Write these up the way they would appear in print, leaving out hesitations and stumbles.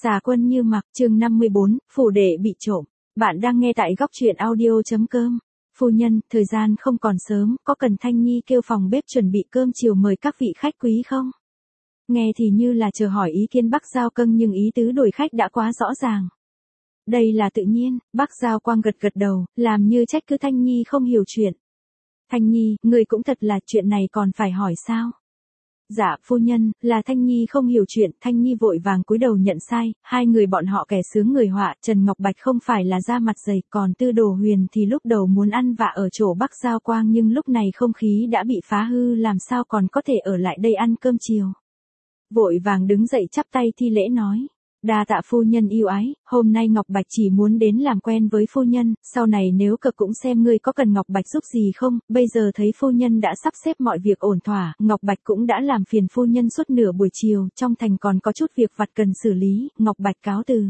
Xà quân như mặc, chương 54, phủ đệ bị trộm. Bạn đang nghe tại góc truyện audio.com. Phu nhân, thời gian không còn sớm, có cần Thanh Nhi kêu phòng bếp chuẩn bị cơm chiều mời các vị khách quý không? Nghe thì như là chờ hỏi ý kiến Bắc Giao Cân nhưng ý tứ đổi khách đã quá rõ ràng. Đây là tự nhiên, Bắc Giao Quang gật gật đầu, làm như trách cứ Thanh Nhi không hiểu chuyện. Thanh Nhi, người cũng thật là chuyện này còn phải hỏi sao? Dạ, phu nhân, là Thanh Nhi không hiểu chuyện, Thanh Nhi vội vàng cúi đầu nhận sai, hai người bọn họ kẻ sướng người họa, Trần Ngọc Bạch không phải là da mặt dày, còn Tư Đồ Huyền thì lúc đầu muốn ăn vạ ở chỗ Bắc Giao Quang nhưng lúc này không khí đã bị phá hư làm sao còn có thể ở lại đây ăn cơm chiều. Vội vàng đứng dậy chắp tay thi lễ nói. Đa tạ phu nhân yêu ái, hôm nay Ngọc Bạch chỉ muốn đến làm quen với phu nhân, sau này nếu cực cũng xem ngươi có cần Ngọc Bạch giúp gì không, bây giờ thấy phu nhân đã sắp xếp mọi việc ổn thỏa, Ngọc Bạch cũng đã làm phiền phu nhân suốt nửa buổi chiều, trong thành còn có chút việc vặt cần xử lý, Ngọc Bạch cáo từ.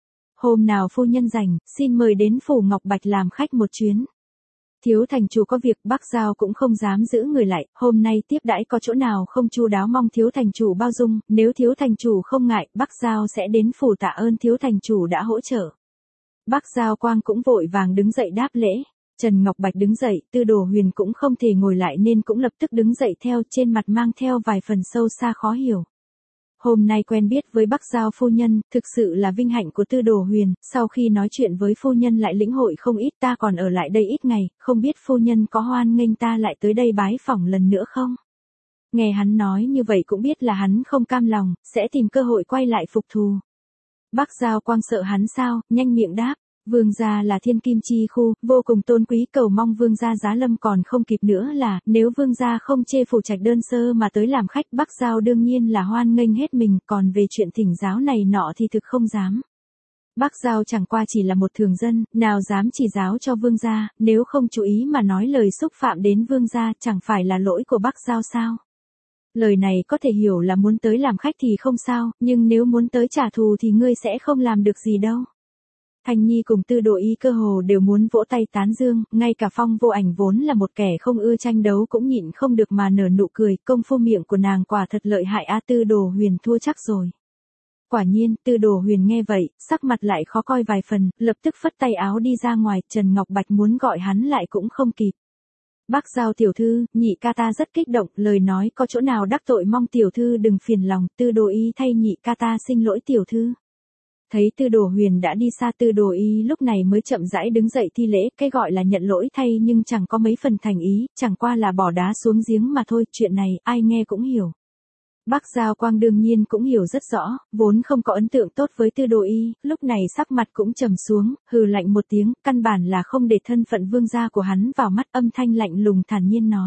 Hôm nào phu nhân rảnh, xin mời đến phủ Ngọc Bạch làm khách một chuyến. Thiếu thành chủ có việc, Bắc Giao cũng không dám giữ người lại, hôm nay tiếp đãi có chỗ nào không chu đáo mong thiếu thành chủ bao dung, nếu thiếu thành chủ không ngại, Bắc Giao sẽ đến phủ tạ ơn thiếu thành chủ đã hỗ trợ. Bắc Giao Quang cũng vội vàng đứng dậy đáp lễ, Trần Ngọc Bạch đứng dậy, Tư Đồ Huyền cũng không thể ngồi lại nên cũng lập tức đứng dậy theo, trên mặt mang theo vài phần sâu xa khó hiểu. Hôm nay quen biết với Bắc Giao phu nhân, thực sự là vinh hạnh của Tư Đồ Huyền, sau khi nói chuyện với phu nhân lại lĩnh hội không ít, ta còn ở lại đây ít ngày, không biết phu nhân có hoan nghênh ta lại tới đây bái phỏng lần nữa không? Nghe hắn nói như vậy cũng biết là hắn không cam lòng, sẽ tìm cơ hội quay lại phục thù. Bắc Giao Quang sợ hắn sao, nhanh miệng đáp. Vương gia là thiên kim chi khu, vô cùng tôn quý, cầu mong vương gia giá lâm, còn không kịp nữa là, nếu vương gia không chê phủ trạch đơn sơ mà tới làm khách, Bắc Giao đương nhiên là hoan nghênh hết mình, còn về chuyện thỉnh giáo này nọ thì thực không dám. Bắc Giao chẳng qua chỉ là một thường dân, nào dám chỉ giáo cho vương gia, nếu không chú ý mà nói lời xúc phạm đến vương gia chẳng phải là lỗi của Bắc Giao sao? Lời này có thể hiểu là muốn tới làm khách thì không sao, nhưng nếu muốn tới trả thù thì ngươi sẽ không làm được gì đâu. Thanh Nhi cùng Tư Đồ Y cơ hồ đều muốn vỗ tay tán dương, ngay cả Phong Vô Ảnh vốn là một kẻ không ưa tranh đấu cũng nhịn không được mà nở nụ cười, công phu miệng của nàng quả thật lợi hại a. Tư Đồ Huyền thua chắc rồi. Quả nhiên, Tư Đồ Huyền nghe vậy, sắc mặt lại khó coi vài phần, lập tức phất tay áo đi ra ngoài, Trần Ngọc Bạch muốn gọi hắn lại cũng không kịp. Bắc Giao tiểu thư, nhị ca ta rất kích động, lời nói có chỗ nào đắc tội mong tiểu thư đừng phiền lòng, Tư Đồ Y thay nhị ca ta xin lỗi tiểu thư. Thấy Tư Đồ Huyền đã đi xa, Tư Đồ Y lúc này mới chậm rãi đứng dậy thi lễ, cái gọi là nhận lỗi thay nhưng chẳng có mấy phần thành ý, chẳng qua là bỏ đá xuống giếng mà thôi, chuyện này ai nghe cũng hiểu. Bắc Giao Quang đương nhiên cũng hiểu rất rõ, vốn không có ấn tượng tốt với Tư Đồ Y, lúc này sắc mặt cũng trầm xuống, hừ lạnh một tiếng, căn bản là không để thân phận vương gia của hắn vào mắt, âm thanh lạnh lùng thản nhiên nói.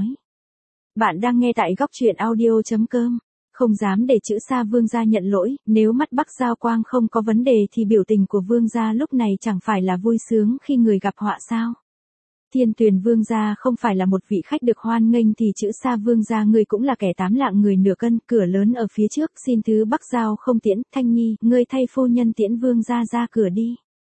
Bạn đang nghe tại góc truyện audio.com. Không dám để chữ xa vương gia nhận lỗi, nếu mắt Bắc Giao Quang không có vấn đề thì biểu tình của vương gia lúc này chẳng phải là vui sướng khi người gặp họa sao. Thiên Tuyền vương gia không phải là một vị khách được hoan nghênh thì chữ xa vương gia ngươi cũng là kẻ tám lạng người nửa cân, cửa lớn ở phía trước, xin thứ Bắc Giao không tiễn, Thanh Nhi, ngươi thay phu nhân tiễn vương gia ra cửa đi.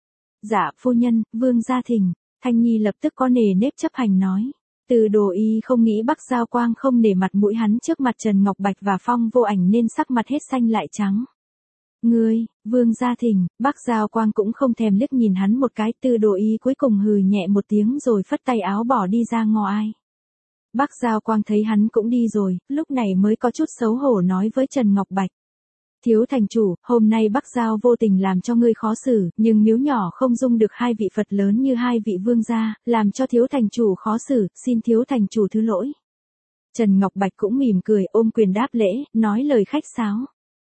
Dạ phu nhân, vương gia thỉnh, Thanh Nhi lập tức có nề nếp chấp hành nói. Tư Đồ Y không nghĩ Bắc Giao Quang không nể mặt mũi hắn trước mặt Trần Ngọc Bạch và Phong Vô Ảnh nên sắc mặt hết xanh lại trắng. Ngươi, vương gia thỉnh, Bắc Giao Quang cũng không thèm liếc nhìn hắn một cái, Tư Đồ Y cuối cùng hừ nhẹ một tiếng rồi phất tay áo bỏ đi ra ngoài. Bắc Giao Quang thấy hắn cũng đi rồi, lúc này mới có chút xấu hổ nói với Trần Ngọc Bạch. Thiếu thành chủ, hôm nay Bắc Giao vô tình làm cho ngươi khó xử, nhưng miếu nhỏ không dung được hai vị Phật lớn như hai vị vương gia, làm cho thiếu thành chủ khó xử, xin thiếu thành chủ thứ lỗi. Trần Ngọc Bạch cũng mỉm cười ôm quyền đáp lễ, nói lời khách sáo.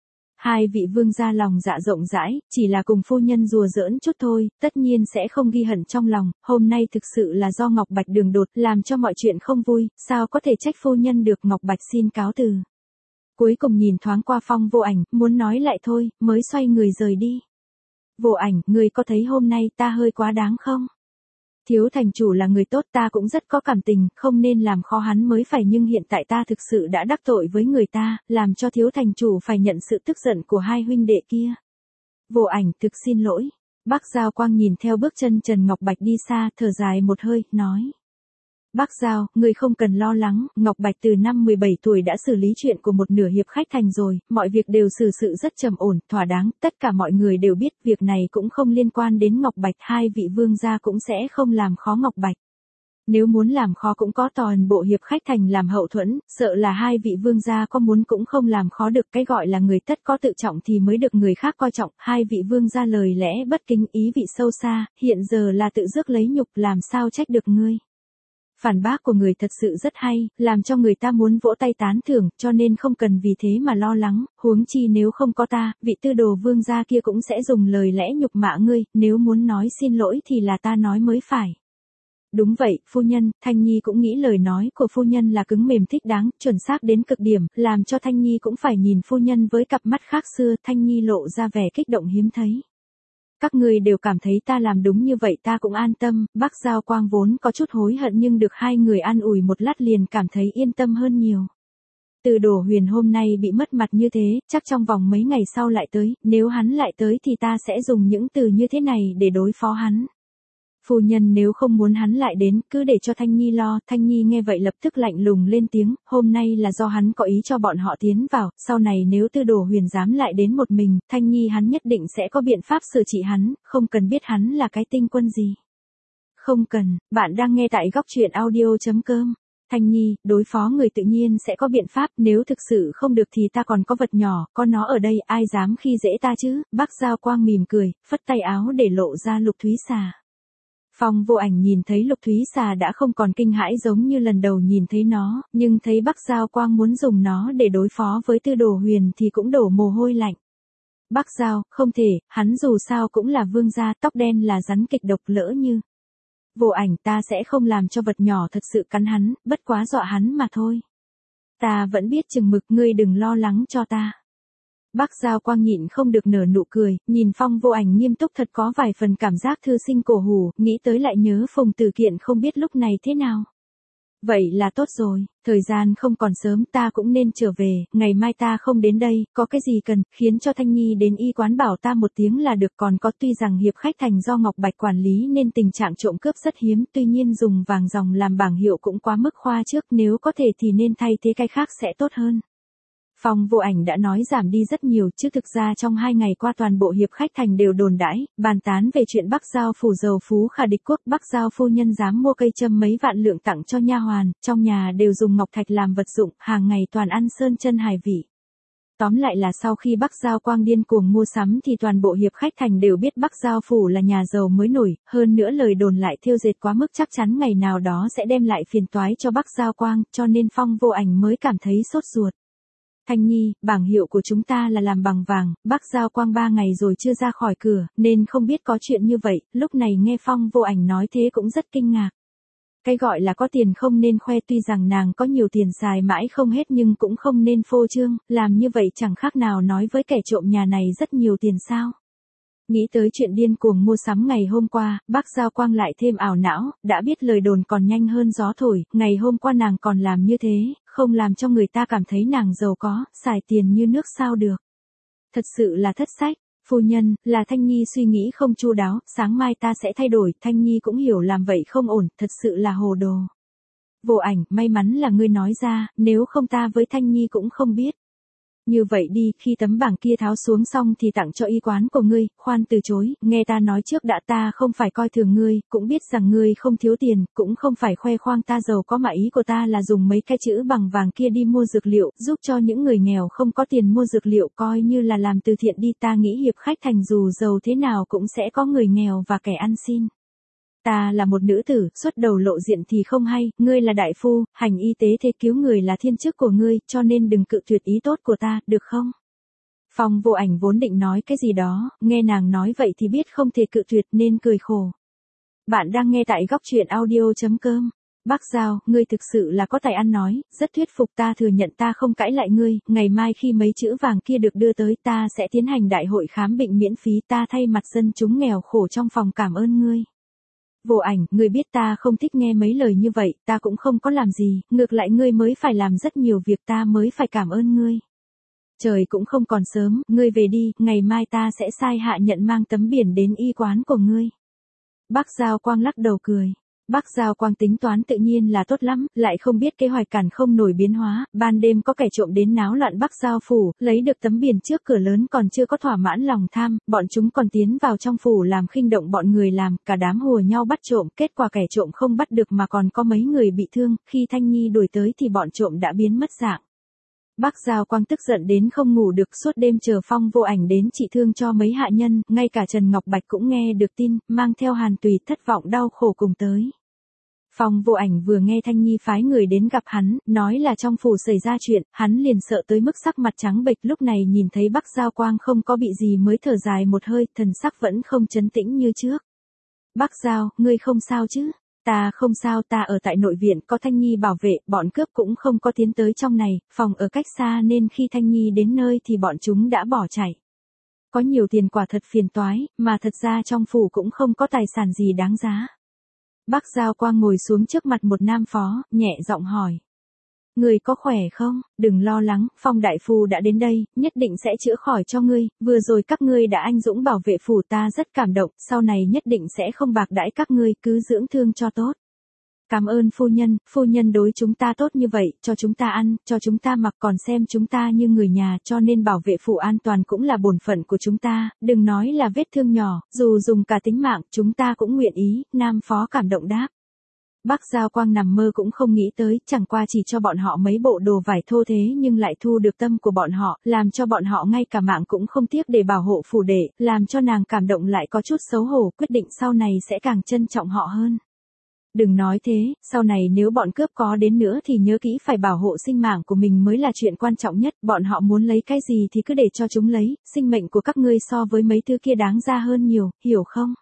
Hai vị vương gia lòng dạ rộng rãi, chỉ là cùng phu nhân đùa giỡn chút thôi, tất nhiên sẽ không ghi hận trong lòng, hôm nay thực sự là do Ngọc Bạch đường đột, làm cho mọi chuyện không vui, sao có thể trách phu nhân được, Ngọc Bạch xin cáo từ. Cuối cùng nhìn thoáng qua Phong Vô Ảnh, muốn nói lại thôi, mới xoay người rời đi. Vô Ảnh, người có thấy hôm nay ta hơi quá đáng không? Thiếu thành chủ là người tốt, ta cũng rất có cảm tình, không nên làm khó hắn mới phải, nhưng hiện tại ta thực sự đã đắc tội với người ta, làm cho thiếu thành chủ phải nhận sự tức giận của hai huynh đệ kia. Vô Ảnh thực xin lỗi. Bắc Giao Quang nhìn theo bước chân Trần Ngọc Bạch đi xa, thở dài một hơi, nói. Bác Giao, người không cần lo lắng, Ngọc Bạch từ năm 17 tuổi đã xử lý chuyện của một nửa hiệp khách thành rồi, mọi việc đều xử sự rất trầm ổn, thỏa đáng, tất cả mọi người đều biết việc này cũng không liên quan đến Ngọc Bạch, hai vị vương gia cũng sẽ không làm khó Ngọc Bạch. Nếu muốn làm khó cũng có toàn bộ hiệp khách thành làm hậu thuẫn, sợ là hai vị vương gia có muốn cũng không làm khó được, cái gọi là người tất có tự trọng thì mới được người khác coi trọng, hai vị vương gia lời lẽ bất kính ý vị sâu xa, hiện giờ là tự rước lấy nhục làm sao trách được ngươi. Phản bác của người thật sự rất hay, làm cho người ta muốn vỗ tay tán thưởng, cho nên không cần vì thế mà lo lắng, huống chi nếu không có ta, vị tư đồ vương gia kia cũng sẽ dùng lời lẽ nhục mạ ngươi, nếu muốn nói xin lỗi thì là ta nói mới phải. Đúng vậy, phu nhân, Thanh Nhi cũng nghĩ lời nói của phu nhân là cứng mềm thích đáng, chuẩn xác đến cực điểm, làm cho Thanh Nhi cũng phải nhìn phu nhân với cặp mắt khác xưa, Thanh Nhi lộ ra vẻ kích động hiếm thấy. Các người đều cảm thấy ta làm đúng như vậy ta cũng an tâm, bác Giao Quang vốn có chút hối hận nhưng được hai người an ủi một lát liền cảm thấy yên tâm hơn nhiều. Từ Đổ Huyền hôm nay bị mất mặt như thế, chắc trong vòng mấy ngày sau lại tới, nếu hắn lại tới thì ta sẽ dùng những từ như thế này để đối phó hắn. Phu nhân nếu không muốn hắn lại đến, cứ để cho Thanh Nhi lo, Thanh Nhi nghe vậy lập tức lạnh lùng lên tiếng, hôm nay là do hắn có ý cho bọn họ tiến vào, sau này nếu Tư Đồ Huyền dám lại đến một mình, Thanh Nhi hắn nhất định sẽ có biện pháp xử trị hắn, không cần biết hắn là cái tinh quân gì. Không cần, bạn đang nghe tại góc truyện audio.com. Thanh Nhi, đối phó người tự nhiên sẽ có biện pháp, nếu thực sự không được thì ta còn có vật nhỏ, có nó ở đây, ai dám khi dễ ta chứ, bác Giao Quang mỉm cười, phất tay áo để lộ ra Lục Thúy Xà. Phong Vô Ảnh nhìn thấy Lục Thúy Xà đã không còn kinh hãi giống như lần đầu nhìn thấy nó, nhưng thấy Bắc Giao Quang muốn dùng nó để đối phó với Tư Đồ Huyền thì cũng đổ mồ hôi lạnh. Bắc Giao, không thể, hắn dù sao cũng là vương gia, tóc đen là rắn kịch độc, lỡ như. Vô Ảnh, ta sẽ không làm cho vật nhỏ thật sự cắn hắn, bất quá dọa hắn mà thôi. Ta vẫn biết chừng mực, ngươi đừng lo lắng cho ta. Bác Giao Quang nhịn không được nở nụ cười, nhìn Phong Vô Ảnh nghiêm túc thật có vài phần cảm giác thư sinh cổ hủ, nghĩ tới lại nhớ Phùng Tử Kiện không biết lúc này thế nào. Vậy là tốt rồi, thời gian không còn sớm, ta cũng nên trở về, ngày mai ta không đến đây, có cái gì cần, khiến cho Thanh Nhi đến y quán bảo ta một tiếng là được, còn có tuy rằng hiệp khách thành do Ngọc Bạch quản lý nên tình trạng trộm cướp rất hiếm, tuy nhiên dùng vàng ròng làm bảng hiệu cũng quá mức khoa trước, nếu có thể thì nên thay thế cái khác sẽ tốt hơn. Phong Vô Ảnh đã nói giảm đi rất nhiều, chứ thực ra trong 2 ngày qua toàn bộ hiệp khách thành đều đồn đãi, bàn tán về chuyện Bắc Giao phủ giàu phú khả địch quốc, Bắc Giao phu nhân dám mua cây châm mấy vạn lượng tặng cho nha hoàn, trong nhà đều dùng ngọc thạch làm vật dụng, hàng ngày toàn ăn sơn chân hải vị. Tóm lại là sau khi Bắc Giao Quang điên cuồng mua sắm thì toàn bộ hiệp khách thành đều biết Bắc Giao phủ là nhà giàu mới nổi, hơn nữa lời đồn lại thêu dệt quá mức chắc chắn ngày nào đó sẽ đem lại phiền toái cho Bắc Giao Quang, cho nên Phong Vô Ảnh mới cảm thấy sốt ruột. Thanh Nhi, bảng hiệu của chúng ta là làm bằng vàng, Bắc Giao Quang 3 ngày rồi chưa ra khỏi cửa, nên không biết có chuyện như vậy, lúc này nghe Phong Vô Ảnh nói thế cũng rất kinh ngạc. Cái gọi là có tiền không nên khoe, tuy rằng nàng có nhiều tiền xài mãi không hết nhưng cũng không nên phô trương, làm như vậy chẳng khác nào nói với kẻ trộm nhà này rất nhiều tiền sao. Nghĩ tới chuyện điên cuồng mua sắm ngày hôm qua, Bắc Giao Quang lại thêm ảo não, đã biết lời đồn còn nhanh hơn gió thổi, ngày hôm qua nàng còn làm như thế, không làm cho người ta cảm thấy nàng giàu có, xài tiền như nước sao được. Thật sự là thất sách, phu nhân, là Thanh Nhi suy nghĩ không chu đáo, sáng mai ta sẽ thay đổi, Thanh Nhi cũng hiểu làm vậy không ổn, thật sự là hồ đồ. Vô Ảnh, may mắn là ngươi nói ra, nếu không ta với Thanh Nhi cũng không biết. Như vậy đi, khi tấm bảng kia tháo xuống xong thì tặng cho y quán của ngươi, khoan từ chối, nghe ta nói trước đã, ta không phải coi thường ngươi, cũng biết rằng ngươi không thiếu tiền, cũng không phải khoe khoang ta giàu có, mà ý của ta là dùng mấy cái chữ bằng vàng kia đi mua dược liệu, giúp cho những người nghèo không có tiền mua dược liệu, coi như là làm từ thiện đi, ta nghĩ hiệp khách thành dù giàu thế nào cũng sẽ có người nghèo và kẻ ăn xin. Ta là một nữ tử, xuất đầu lộ diện thì không hay, ngươi là đại phu, hành y tế thế cứu người là thiên chức của ngươi, cho nên đừng cự tuyệt ý tốt của ta, được không? Phong Vô Ảnh vốn định nói cái gì đó, nghe nàng nói vậy thì biết không thể cự tuyệt nên cười khổ. Bạn đang nghe tại góc truyện audio.com. Bác Giao, ngươi thực sự là có tài ăn nói, rất thuyết phục, ta thừa nhận, ta không cãi lại ngươi, ngày mai khi mấy chữ vàng kia được đưa tới ta sẽ tiến hành đại hội khám bệnh miễn phí, ta thay mặt dân chúng nghèo khổ trong phòng cảm ơn ngươi. Vô Ảnh, ngươi biết ta không thích nghe mấy lời như vậy, ta cũng không có làm gì, ngược lại ngươi mới phải làm rất nhiều việc, ta mới phải cảm ơn ngươi. Trời cũng không còn sớm, ngươi về đi, ngày mai ta sẽ sai hạ nhận mang tấm biển đến y quán của ngươi. Bắc Giao Quang lắc đầu cười. Bắc Giao Quang tính toán tự nhiên là tốt lắm, lại không biết kế hoạch cản không nổi biến hóa, ban đêm có kẻ trộm đến náo loạn Bắc Giao phủ, lấy được tấm biển trước cửa lớn còn chưa có thỏa mãn lòng tham, bọn chúng còn tiến vào trong phủ làm khinh động bọn người làm, cả đám hùa nhau bắt trộm, kết quả kẻ trộm không bắt được mà còn có mấy người bị thương, khi Thanh Nhi đuổi tới thì bọn trộm đã biến mất dạng. Bắc Giao Quang tức giận đến không ngủ được, suốt đêm chờ Phong Vô Ảnh đến trị thương cho mấy hạ nhân, ngay cả Trần Ngọc Bạch cũng nghe được tin, mang theo Hàn Tùy thất vọng đau khổ cùng tới. Phong Vô Ảnh vừa nghe Thanh Nhi phái người đến gặp hắn, nói là trong phủ xảy ra chuyện, hắn liền sợ tới mức sắc mặt trắng bệch, lúc này nhìn thấy Bắc Giao Quang không có bị gì mới thở dài một hơi, thần sắc vẫn không trấn tĩnh như trước. Bắc Giao, ngươi không sao chứ? Ta không sao, ta ở tại nội viện có Thanh Nhi bảo vệ, bọn cướp cũng không có tiến tới trong này, phòng ở cách xa nên khi Thanh Nhi đến nơi thì bọn chúng đã bỏ chạy. Có nhiều tiền quả thật phiền toái, mà thật ra trong phủ cũng không có tài sản gì đáng giá. Bắc Giao Quang ngồi xuống trước mặt một nam phó, nhẹ giọng hỏi. Người có khỏe không? Đừng lo lắng, Phong đại phu đã đến đây, nhất định sẽ chữa khỏi cho ngươi, vừa rồi các ngươi đã anh dũng bảo vệ phủ ta rất cảm động, sau này nhất định sẽ không bạc đãi các ngươi, cứ dưỡng thương cho tốt. Cảm ơn phu nhân đối chúng ta tốt như vậy, cho chúng ta ăn, cho chúng ta mặc còn xem chúng ta như người nhà, cho nên bảo vệ phủ an toàn cũng là bổn phận của chúng ta, đừng nói là vết thương nhỏ, dù dùng cả tính mạng, chúng ta cũng nguyện ý, nam phó cảm động đáp. Bắc Giao Quang nằm mơ cũng không nghĩ tới, chẳng qua chỉ cho bọn họ mấy bộ đồ vải thô thế nhưng lại thu được tâm của bọn họ, làm cho bọn họ ngay cả mạng cũng không tiếc để bảo hộ phủ đệ, làm cho nàng cảm động lại có chút xấu hổ, quyết định sau này sẽ càng trân trọng họ hơn. Đừng nói thế, sau này nếu bọn cướp có đến nữa thì nhớ kỹ phải bảo hộ sinh mạng của mình mới là chuyện quan trọng nhất, bọn họ muốn lấy cái gì thì cứ để cho chúng lấy, sinh mệnh của các ngươi so với mấy thứ kia đáng ra hơn nhiều, hiểu không?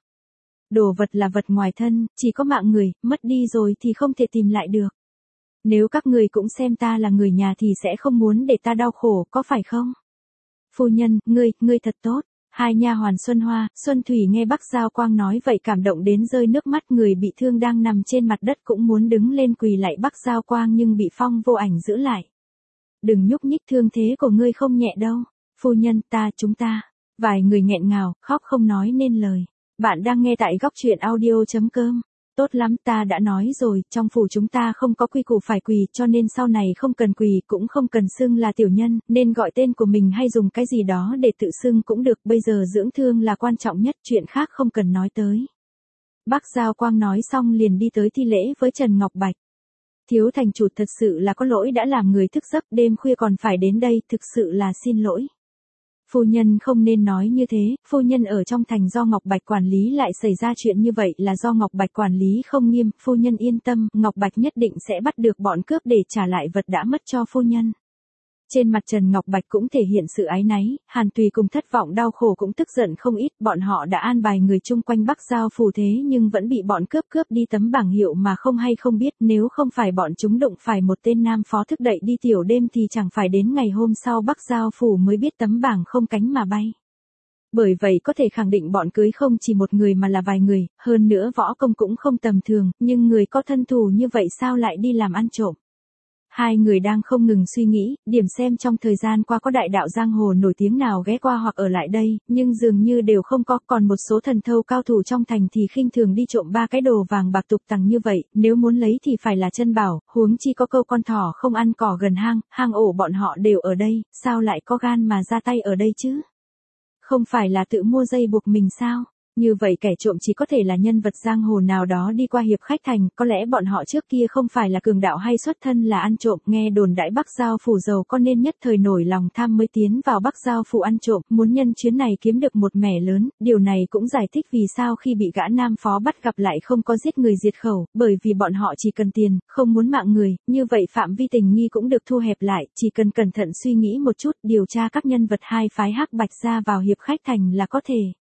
Đồ vật là vật ngoài thân, chỉ có mạng người, mất đi rồi thì không thể tìm lại được. Nếu các người cũng xem ta là người nhà thì sẽ không muốn để ta đau khổ, có phải không? Phu nhân, ngươi thật tốt. Hai nha hoàn Xuân Hoa, Xuân Thủy nghe Bắc Giao Quang nói vậy cảm động đến rơi nước mắt, người bị thương đang nằm trên mặt đất cũng muốn đứng lên quỳ lạy Bắc Giao Quang nhưng bị Phong Vô Ảnh giữ lại. Đừng nhúc nhích, thương thế của ngươi không nhẹ đâu. Phu nhân, chúng ta. Vài người nghẹn ngào, khóc không nói nên lời. Bạn đang nghe tại góc truyện audio.com. Tốt lắm, ta đã nói rồi, trong phủ chúng ta không có quy củ phải quỳ, cho nên sau này không cần quỳ, cũng không cần xưng là tiểu nhân, nên gọi tên của mình hay dùng cái gì đó để tự xưng cũng được, bây giờ dưỡng thương là quan trọng nhất, chuyện khác không cần nói tới. Bắc Giao Quang nói xong liền đi tới thi lễ với Trần Ngọc Bạch. Thiếu thành chủ thật sự là có lỗi đã làm người thức giấc, đêm khuya còn phải đến đây, thực sự là xin lỗi. Phu nhân không nên nói như thế, phu nhân ở trong thành do Ngọc Bạch quản lý lại xảy ra chuyện như vậy là do Ngọc Bạch quản lý không nghiêm, phu nhân yên tâm, Ngọc Bạch nhất định sẽ bắt được bọn cướp để trả lại vật đã mất cho phu nhân. Trên mặt Trần Ngọc Bạch cũng thể hiện sự áy náy, Hàn Tùy cùng thất vọng đau khổ cũng tức giận không ít, bọn họ đã an bài người chung quanh Bắc Giao phủ thế nhưng vẫn bị bọn cướp đi tấm bảng hiệu mà không hay không biết, nếu không phải bọn chúng đụng phải một tên nam phó thức đậy đi tiểu đêm thì chẳng phải đến ngày hôm sau Bắc Giao phủ mới biết tấm bảng không cánh mà bay. Bởi vậy có thể khẳng định bọn cưới không chỉ một người mà là vài người, hơn nữa võ công cũng không tầm thường, nhưng người có thân thủ như vậy sao lại đi làm ăn trộm. Hai người đang không ngừng suy nghĩ, điểm xem trong thời gian qua có đại đạo giang hồ nổi tiếng nào ghé qua hoặc ở lại đây, nhưng dường như đều không có, còn một số thần thâu cao thủ trong thành thì khinh thường đi trộm ba cái đồ vàng bạc tục tằng như vậy, nếu muốn lấy thì phải là chân bảo, huống chi có câu con thỏ không ăn cỏ gần hang ổ bọn họ đều ở đây, sao lại có gan mà ra tay ở đây chứ? Không phải là tự mua dây buộc mình sao? Như vậy kẻ trộm chỉ có thể là nhân vật giang hồ nào đó đi qua hiệp khách thành, có lẽ bọn họ trước kia không phải là cường đạo hay xuất thân là ăn trộm, nghe đồn đãi Bắc Giao phủ giàu có nên nhất thời nổi lòng tham mới tiến vào Bắc Giao phủ ăn trộm, muốn nhân chuyến này kiếm được một mẻ lớn, điều này cũng giải thích vì sao khi bị gã nam phó bắt gặp lại không có giết người diệt khẩu, bởi vì bọn họ chỉ cần tiền, không muốn mạng người, như vậy phạm vi tình nghi cũng được thu hẹp lại, chỉ cần cẩn thận suy nghĩ một chút, điều tra các nhân vật hai phái Hắc Bạch ra vào hiệp khách thành là có thể.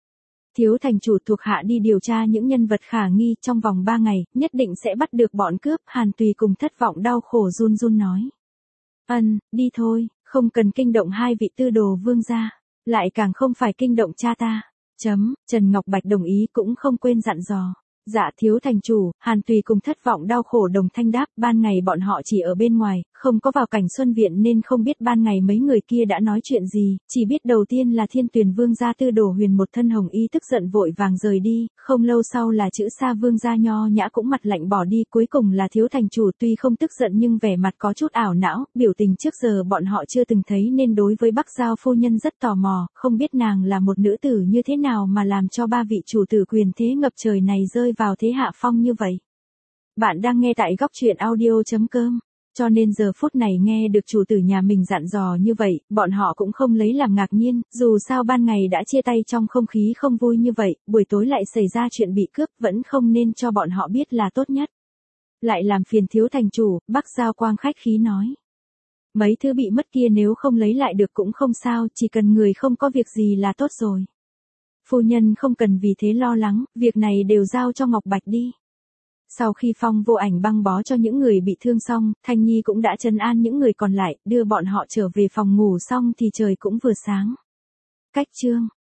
Thiếu thành chủ thuộc hạ đi điều tra những nhân vật khả nghi trong vòng 3 ngày, nhất định sẽ bắt được bọn cướp, Hàn Tùy cùng thất vọng đau khổ run run nói. Đi thôi, không cần kinh động hai vị tư đồ vương gia, lại càng không phải kinh động cha ta. Trần Ngọc Bạch đồng ý cũng không quên dặn dò. Dạ thiếu thành chủ, Hàn Tùy cùng thất vọng đau khổ đồng thanh đáp, ban ngày bọn họ chỉ ở bên ngoài, không có vào cảnh xuân viện nên không biết ban ngày mấy người kia đã nói chuyện gì, chỉ biết đầu tiên là Thiên Tuyền Vương gia Tư Đồ Huyền một thân hồng y tức giận vội vàng rời đi, không lâu sau là Chữ Sa Vương gia nho nhã cũng mặt lạnh bỏ đi, cuối cùng là thiếu thành chủ tuy không tức giận nhưng vẻ mặt có chút ảo não, biểu tình trước giờ bọn họ chưa từng thấy nên đối với Bắc Giao phu nhân rất tò mò, không biết nàng là một nữ tử như thế nào mà làm cho ba vị chủ tử quyền thế ngập trời này rơi vào thế hạ phong như vậy. Bạn đang nghe tại góc truyện audio.com. Cho nên giờ phút này nghe được chủ tử nhà mình dặn dò như vậy, bọn họ cũng không lấy làm ngạc nhiên, dù sao ban ngày đã chia tay trong không khí không vui như vậy, buổi tối lại xảy ra chuyện bị cướp vẫn không nên cho bọn họ biết là tốt nhất. Lại làm phiền thiếu thành chủ, Bắc Giao Quang khách khí nói. Mấy thứ bị mất kia nếu không lấy lại được cũng không sao, chỉ cần người không có việc gì là tốt rồi. Phu nhân không cần vì thế lo lắng, việc này đều giao cho Ngọc Bạch đi. Sau khi Phong Vô Ảnh băng bó cho những người bị thương xong, Thanh Nhi cũng đã trấn an những người còn lại, đưa bọn họ trở về phòng ngủ xong thì trời cũng vừa sáng. Cách chương